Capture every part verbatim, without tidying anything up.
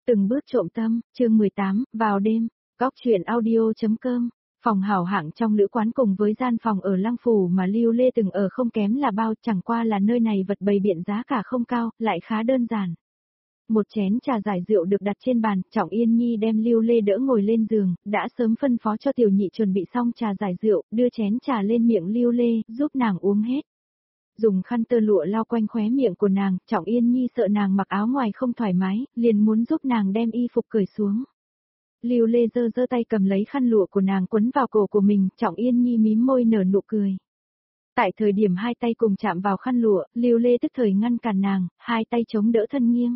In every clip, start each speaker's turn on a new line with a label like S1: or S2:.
S1: Từng bước trộm tâm, chương mười tám, vào đêm, góc chuyện audio.com, phòng hảo hạng trong lữ quán cùng với gian phòng ở Lăng Phủ mà Lưu Lê từng ở không kém là bao, chẳng qua là nơi này vật bày biện giá cả không cao, lại khá đơn giản. Một chén trà giải rượu được đặt trên bàn, Trọng Yên Nhi đem Lưu Lê đỡ ngồi lên giường, đã sớm phân phó cho tiểu nhị chuẩn bị xong trà giải rượu, đưa chén trà lên miệng Lưu Lê, giúp nàng uống hết. Dùng khăn tơ lụa lau quanh khóe miệng của nàng, Trọng Yên Nhi sợ nàng mặc áo ngoài không thoải mái, liền muốn giúp nàng đem y phục cởi xuống. Lưu Lê giơ giơ tay cầm lấy khăn lụa của nàng quấn vào cổ của mình, Trọng Yên Nhi mím môi nở nụ cười. Tại thời điểm hai tay cùng chạm vào khăn lụa, Lưu Lê tức thời ngăn cản nàng, hai tay chống đỡ thân nghiêng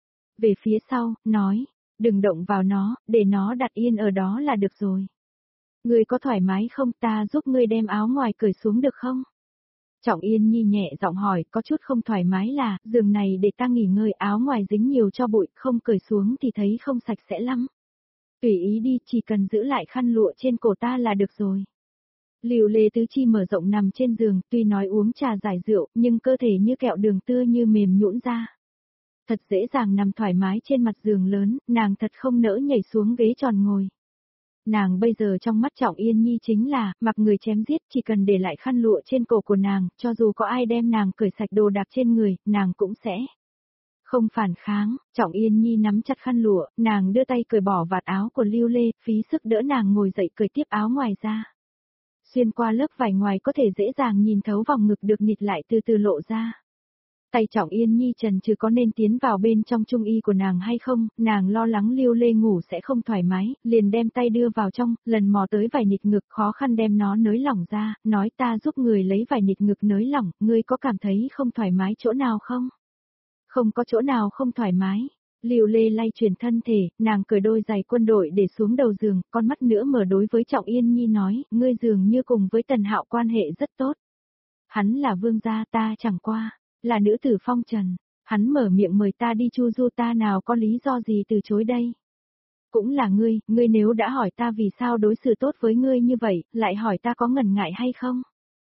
S1: về phía sau, nói, đừng động vào nó, để nó đặt yên ở đó là được rồi. Ngươi có thoải mái không, ta giúp ngươi đem áo ngoài cởi xuống được không? Trọng Yên Nhi nhẹ giọng hỏi, có chút không thoải mái là, giường này để ta nghỉ ngơi, áo ngoài dính nhiều cho bụi, không cởi xuống thì thấy không sạch sẽ lắm. Tùy ý đi, chỉ cần giữ lại khăn lụa trên cổ ta là được rồi. Lưu Lê tứ chi mở rộng nằm trên giường, tuy nói uống trà giải rượu, nhưng cơ thể như kẹo đường tưa như mềm nhũn ra. Thật dễ dàng nằm thoải mái trên mặt giường lớn, nàng thật không nỡ nhảy xuống ghế tròn ngồi. Nàng bây giờ trong mắt Trọng Yên Nhi chính là, mặc người chém giết, chỉ cần để lại khăn lụa trên cổ của nàng, cho dù có ai đem nàng cởi sạch đồ đạc trên người, nàng cũng sẽ không phản kháng. Trọng Yên Nhi nắm chặt khăn lụa, nàng đưa tay cởi bỏ vạt áo của Lưu Lê, phí sức đỡ nàng ngồi dậy cởi tiếp áo ngoài ra. Xuyên qua lớp vải ngoài có thể dễ dàng nhìn thấu vòng ngực được nịt lại từ từ lộ ra. Tay Trọng Yên Nhi trần trừ có nên tiến vào bên trong trung y của nàng hay không, nàng lo lắng Lưu Lê ngủ sẽ không thoải mái, liền đem tay đưa vào trong, lần mò tới vải nịt ngực khó khăn đem nó nới lỏng ra, nói ta giúp người lấy vải nịt ngực nới lỏng, ngươi có cảm thấy không thoải mái chỗ nào không? Không có chỗ nào không thoải mái. Lưu Lê lay chuyển thân thể, nàng cởi đôi giày quân đội để xuống đầu giường, con mắt nữa mở đối với Trọng Yên Nhi nói, ngươi dường như cùng với Tần Hạo quan hệ rất tốt. Hắn là vương gia, ta chẳng qua là nữ tử phong trần, hắn mở miệng mời ta đi chu du, ta nào có lý do gì từ chối đây. Cũng là ngươi, ngươi nếu đã hỏi ta vì sao đối xử tốt với ngươi như vậy, lại hỏi ta có ngần ngại hay không?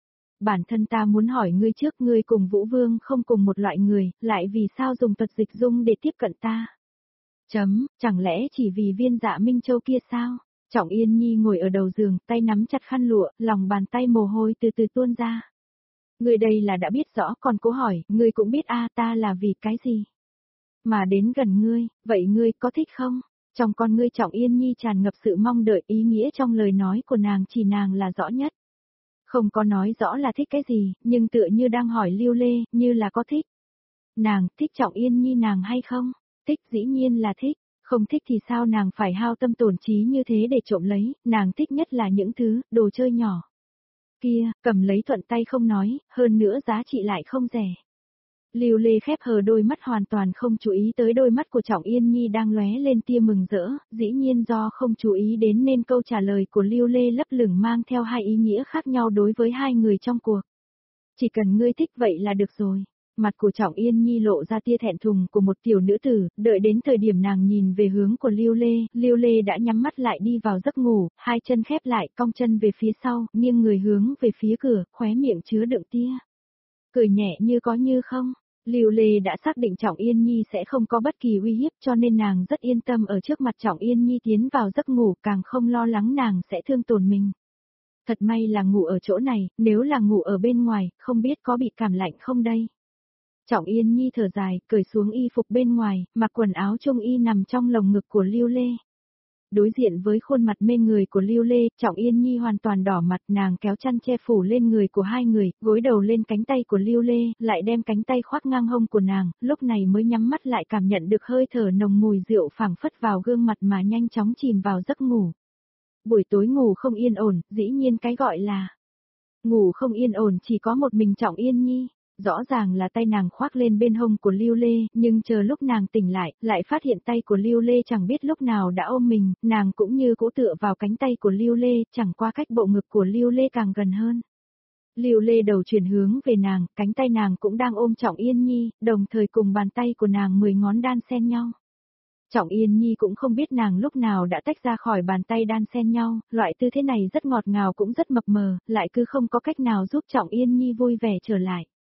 S1: Bản thân ta muốn hỏi ngươi trước, ngươi cùng Vũ Vương không cùng một loại người, lại vì sao dùng thuật dịch dung để tiếp cận ta? Chấm, chẳng lẽ chỉ vì viên Dạ Minh Châu kia sao? Trọng Yên Nhi ngồi ở đầu giường, tay nắm chặt khăn lụa, lòng bàn tay mồ hôi từ từ tuôn ra. Ngươi đây là đã biết rõ, còn cố hỏi, ngươi cũng biết a ta là vì cái gì? Mà đến gần ngươi, vậy ngươi có thích không? Trong con ngươi Trọng Yên Nhi tràn ngập sự mong đợi, ý nghĩa trong lời nói của nàng chỉ nàng là rõ nhất. Không có nói rõ là thích cái gì, nhưng tựa như đang hỏi Lưu Lê, như là có thích. Nàng thích Trọng Yên Nhi nàng hay không? Thích dĩ nhiên là thích, không thích thì sao nàng phải hao tâm tổn trí như thế để trộm lấy, nàng thích nhất là những thứ, đồ chơi nhỏ. Kia, cầm lấy thuận tay không nói, hơn nữa giá trị lại không rẻ. Lưu Lê khép hờ đôi mắt hoàn toàn không chú ý tới đôi mắt của Trọng Yên Nhi đang lóe lên tia mừng rỡ, dĩ nhiên do không chú ý đến nên câu trả lời của Lưu Lê lấp lửng mang theo hai ý nghĩa khác nhau đối với hai người trong cuộc. Chỉ cần ngươi thích vậy là được rồi. Mặt của Trọng Yên Nhi lộ ra tia thẹn thùng của một tiểu nữ tử, đợi đến thời điểm nàng nhìn về hướng của Lưu Lê, Lưu Lê đã nhắm mắt lại đi vào giấc ngủ, hai chân khép lại, cong chân về phía sau, nghiêng người hướng về phía cửa, khóe miệng chứa đựng tia cười nhẹ như có như không. Lưu Lê đã xác định Trọng Yên Nhi sẽ không có bất kỳ uy hiếp cho nên nàng rất yên tâm ở trước mặt Trọng Yên Nhi tiến vào giấc ngủ, càng không lo lắng nàng sẽ thương tổn mình. Thật may là ngủ ở chỗ này, nếu là ngủ ở bên ngoài, không biết có bị cảm lạnh không đây. Trọng Yên Nhi thở dài, cởi xuống y phục bên ngoài, mặc quần áo trung y nằm trong lồng ngực của Lưu Lê. Đối diện với khuôn mặt mê người của Lưu Lê, Trọng Yên Nhi hoàn toàn đỏ mặt, nàng kéo chăn che phủ lên người của hai người, gối đầu lên cánh tay của Lưu Lê, lại đem cánh tay khoác ngang hông của nàng, lúc này mới nhắm mắt lại cảm nhận được hơi thở nồng mùi rượu phảng phất vào gương mặt mà nhanh chóng chìm vào giấc ngủ. Buổi tối ngủ không yên ổn, dĩ nhiên cái gọi là ngủ không yên ổn chỉ có một mình Trọng Yên Nhi. Rõ ràng là tay nàng khoác lên bên hông của Lưu Lê, nhưng chờ lúc nàng tỉnh lại, lại phát hiện tay của Lưu Lê chẳng biết lúc nào đã ôm mình, nàng cũng như cũ tựa vào cánh tay của Lưu Lê, chẳng qua cách bộ ngực của Lưu Lê càng gần hơn. Lưu Lê đầu chuyển hướng về nàng, cánh tay nàng cũng đang ôm Trọng Yên Nhi, đồng thời cùng bàn tay của nàng mười ngón đan xen nhau. Trọng Yên Nhi cũng không biết nàng lúc nào đã tách ra khỏi bàn tay đan xen nhau, loại tư thế này rất ngọt ngào cũng rất mập mờ, lại cứ không có cách nào giúp Trọng Yên Nhi vui vẻ trở lại.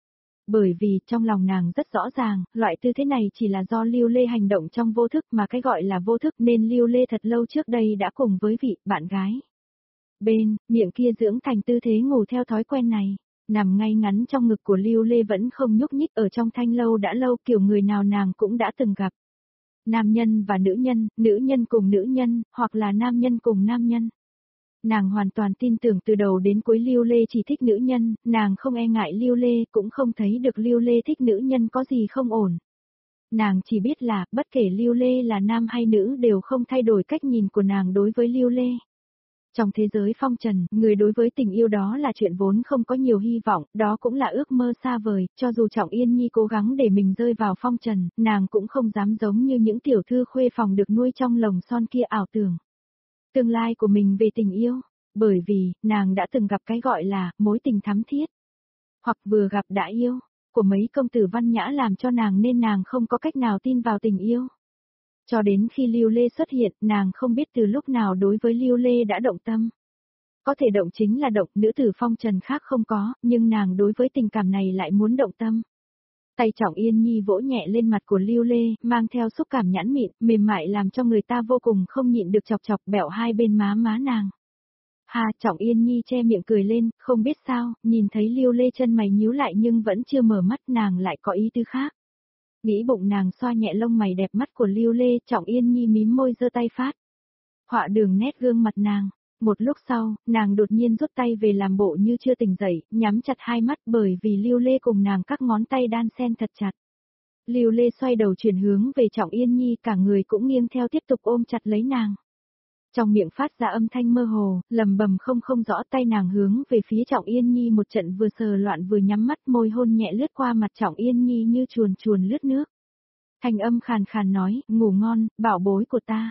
S1: Bởi vì trong lòng nàng rất rõ ràng, loại tư thế này chỉ là do Lưu Lê hành động trong vô thức mà cái gọi là vô thức nên Lưu Lê thật lâu trước đây đã cùng với vị bạn gái bên, miệng kia dưỡng thành tư thế ngủ theo thói quen này. Nằm ngay ngắn trong ngực của Lưu Lê vẫn không nhúc nhích ở trong thanh lâu đã lâu kiểu người nào nàng cũng đã từng gặp. Nam nhân và nữ nhân, nữ nhân cùng nữ nhân, hoặc là nam nhân cùng nam nhân. Nàng hoàn toàn tin tưởng từ đầu đến cuối Lưu Lê chỉ thích nữ nhân, nàng không e ngại Lưu Lê cũng không thấy được Lưu Lê thích nữ nhân có gì không ổn. Nàng chỉ biết là, bất kể Lưu Lê là nam hay nữ đều không thay đổi cách nhìn của nàng đối với Lưu Lê. Trong thế giới phong trần, người đối với tình yêu đó là chuyện vốn không có nhiều hy vọng, đó cũng là ước mơ xa vời, cho dù Trọng Yên Nhi cố gắng để mình rơi vào phong trần, nàng cũng không dám giống như những tiểu thư khuê phòng được nuôi trong lồng son kia ảo tưởng tương lai của mình về tình yêu, bởi vì, nàng đã từng gặp cái gọi là, mối tình thắm thiết, hoặc vừa gặp đã yêu, của mấy công tử văn nhã làm cho nàng nên nàng không có cách nào tin vào tình yêu. Cho đến khi Lưu Lê xuất hiện, nàng không biết từ lúc nào đối với Lưu Lê đã động tâm. Có thể động chính là động, nữ tử phong trần khác không có, nhưng nàng đối với tình cảm này lại muốn động tâm. Tay Trọng Yên Nhi vỗ nhẹ lên mặt của Lưu Lê, mang theo xúc cảm nhẵn mịn, mềm mại làm cho người ta vô cùng không nhịn được chọc chọc bẹo hai bên má má nàng. Ha, Trọng Yên Nhi che miệng cười lên, không biết sao, nhìn thấy Lưu Lê chân mày nhíu lại nhưng vẫn chưa mở mắt nàng lại có ý tư khác. Nghĩ bụng nàng xoa nhẹ lông mày đẹp mắt của Lưu Lê, Trọng Yên Nhi mím môi giơ tay phát. Họa đường nét gương mặt nàng. Một lúc sau, nàng đột nhiên rút tay về làm bộ như chưa tỉnh dậy, nhắm chặt hai mắt bởi vì Lưu Lê cùng nàng các ngón tay đan xen thật chặt. Lưu Lê xoay đầu chuyển hướng về Trọng Yên Nhi, cả người cũng nghiêng theo tiếp tục ôm chặt lấy nàng. Trong miệng phát ra âm thanh mơ hồ, lầm bầm không không rõ, tay nàng hướng về phía Trọng Yên Nhi một trận vừa sờ loạn vừa nhắm mắt, môi hôn nhẹ lướt qua mặt Trọng Yên Nhi như chuồn chuồn lướt nước. Thanh âm khàn khàn nói, ngủ ngon, bảo bối của ta.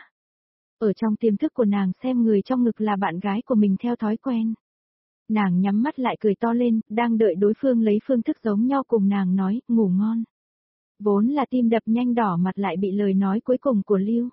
S1: Ở trong tiềm thức của nàng xem người trong ngực là bạn gái của mình theo thói quen. Nàng nhắm mắt lại cười to lên, đang đợi đối phương lấy phương thức giống nhau cùng nàng nói, ngủ ngon. Vốn là tim đập nhanh đỏ mặt lại bị lời nói cuối cùng của Lưu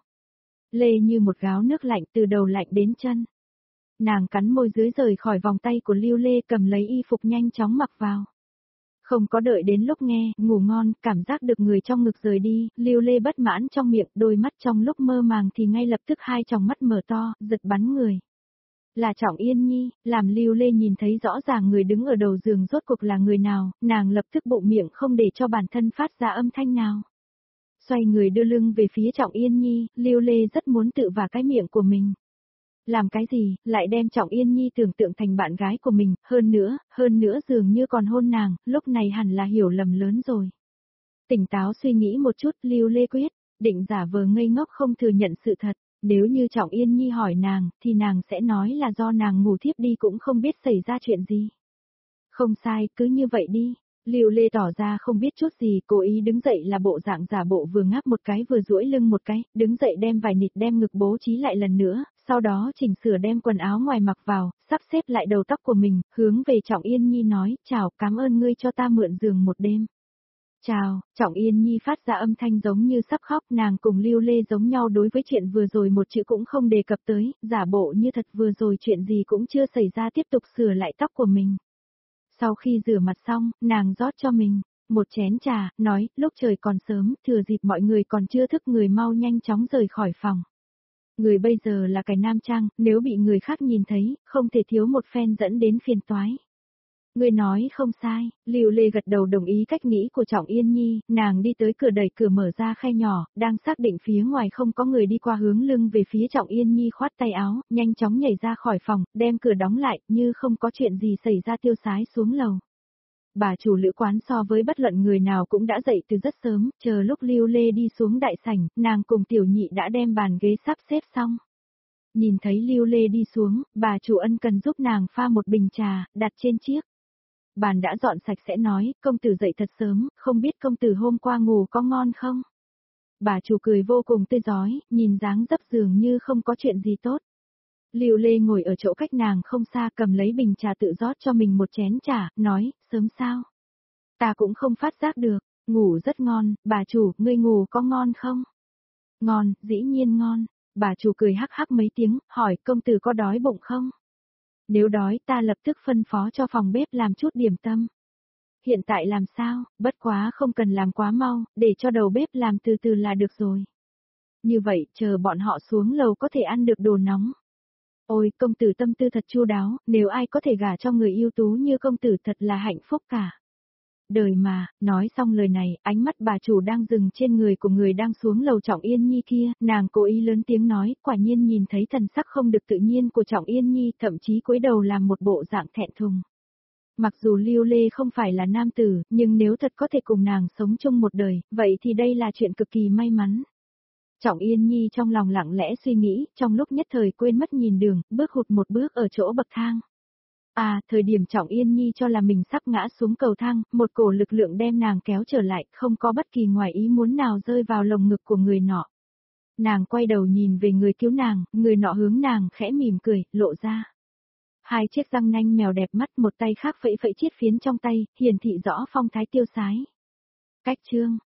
S1: Lê như một gáo nước lạnh từ đầu lạnh đến chân. Nàng cắn môi dưới rời khỏi vòng tay của Lưu Lê, cầm lấy y phục nhanh chóng mặc vào. Không có đợi đến lúc nghe, ngủ ngon, cảm giác được người trong ngực rời đi, Lưu Lê bất mãn trong miệng, đôi mắt trong lúc mơ màng thì ngay lập tức hai tròng mắt mở to, giật bắn người. Là Trọng Yên Nhi, làm Lưu Lê nhìn thấy rõ ràng người đứng ở đầu giường rốt cuộc là người nào, nàng lập tức bụng miệng không để cho bản thân phát ra âm thanh nào. Xoay người đưa lưng về phía Trọng Yên Nhi, Lưu Lê rất muốn tự vả cái miệng của mình. Làm cái gì, lại đem Trọng Yên Nhi tưởng tượng thành bạn gái của mình, hơn nữa, hơn nữa dường như còn hôn nàng, lúc này hẳn là hiểu lầm lớn rồi. Tỉnh táo suy nghĩ một chút, Lưu Lê quyết, định giả vờ ngây ngốc không thừa nhận sự thật, nếu như Trọng Yên Nhi hỏi nàng, thì nàng sẽ nói là do nàng ngủ thiếp đi cũng không biết xảy ra chuyện gì. Không sai, cứ như vậy đi. Lưu Lê tỏ ra không biết chút gì, cố ý đứng dậy là bộ dạng giả bộ vừa ngáp một cái vừa duỗi lưng một cái, đứng dậy đem vài nịt đem ngực bố trí lại lần nữa, sau đó chỉnh sửa đem quần áo ngoài mặc vào, sắp xếp lại đầu tóc của mình, hướng về Trọng Yên Nhi nói, chào, cảm ơn ngươi cho ta mượn giường một đêm. Chào, Trọng Yên Nhi phát ra âm thanh giống như sắp khóc, nàng cùng Lưu Lê giống nhau đối với chuyện vừa rồi một chữ cũng không đề cập tới, giả bộ như thật vừa rồi chuyện gì cũng chưa xảy ra tiếp tục sửa lại tóc của mình. Sau khi rửa mặt xong, nàng rót cho mình một chén trà, nói, lúc trời còn sớm, thừa dịp mọi người còn chưa thức người mau nhanh chóng rời khỏi phòng. Người bây giờ là cái nam trang, nếu bị người khác nhìn thấy, không thể thiếu một phen dẫn đến phiền toái. Người nói không sai, Lưu Lê gật đầu đồng ý cách nghĩ của Trọng Yên Nhi, nàng đi tới cửa đẩy cửa mở ra khe nhỏ, đang xác định phía ngoài không có người đi qua hướng lưng về phía Trọng Yên Nhi khoát tay áo, nhanh chóng nhảy ra khỏi phòng, đem cửa đóng lại, như không có chuyện gì xảy ra tiêu sái xuống lầu. Bà chủ lữ quán so với bất luận người nào cũng đã dậy từ rất sớm, chờ lúc Lưu Lê đi xuống đại sảnh, nàng cùng tiểu nhị đã đem bàn ghế sắp xếp xong. Nhìn thấy Lưu Lê đi xuống, bà chủ ân cần giúp nàng pha một bình trà, đặt trên chiếc bàn đã dọn sạch sẽ nói, công tử dậy thật sớm, không biết công tử hôm qua ngủ có ngon không? Bà chủ cười vô cùng tươi rói, nhìn dáng dấp dường như không có chuyện gì tốt. Lưu Lê ngồi ở chỗ cách nàng không xa, cầm lấy bình trà tự rót cho mình một chén trà, nói, sớm sao? Ta cũng không phát giác được, ngủ rất ngon, bà chủ, ngươi ngủ có ngon không? Ngon, dĩ nhiên ngon. Bà chủ cười hắc hắc mấy tiếng, hỏi công tử có đói bụng không? Nếu đói ta lập tức phân phó cho phòng bếp làm chút điểm tâm. Hiện tại làm sao, bất quá không cần làm quá mau, để cho đầu bếp làm từ từ là được rồi. Như vậy, chờ bọn họ xuống lầu có thể ăn được đồ nóng. Ôi, công tử tâm tư thật chu đáo, nếu ai có thể gả cho người ưu tú như công tử thật là hạnh phúc cả. Đời mà, nói xong lời này, ánh mắt bà chủ đang dừng trên người của người đang xuống lầu Trọng Yên Nhi kia, nàng cố ý lớn tiếng nói, quả nhiên nhìn thấy thần sắc không được tự nhiên của Trọng Yên Nhi, thậm chí cúi đầu làm một bộ dạng thẹn thùng. Mặc dù Lưu Lê không phải là nam tử, nhưng nếu thật có thể cùng nàng sống chung một đời, vậy thì đây là chuyện cực kỳ may mắn. Trọng Yên Nhi trong lòng lặng lẽ suy nghĩ, trong lúc nhất thời quên mất nhìn đường, bước hụt một bước ở chỗ bậc thang. À, thời điểm Trọng Yên Nhi cho là mình sắp ngã xuống cầu thang, một cổ lực lượng đem nàng kéo trở lại, không có bất kỳ ngoài ý muốn nào rơi vào lồng ngực của người nọ. Nàng quay đầu nhìn về người cứu nàng, người nọ hướng nàng khẽ mỉm cười, lộ ra. Hai chiếc răng nanh mèo đẹp mắt, một tay khác phẩy phẩy chiết phiến trong tay, hiển thị rõ phong thái tiêu sái. Cách chương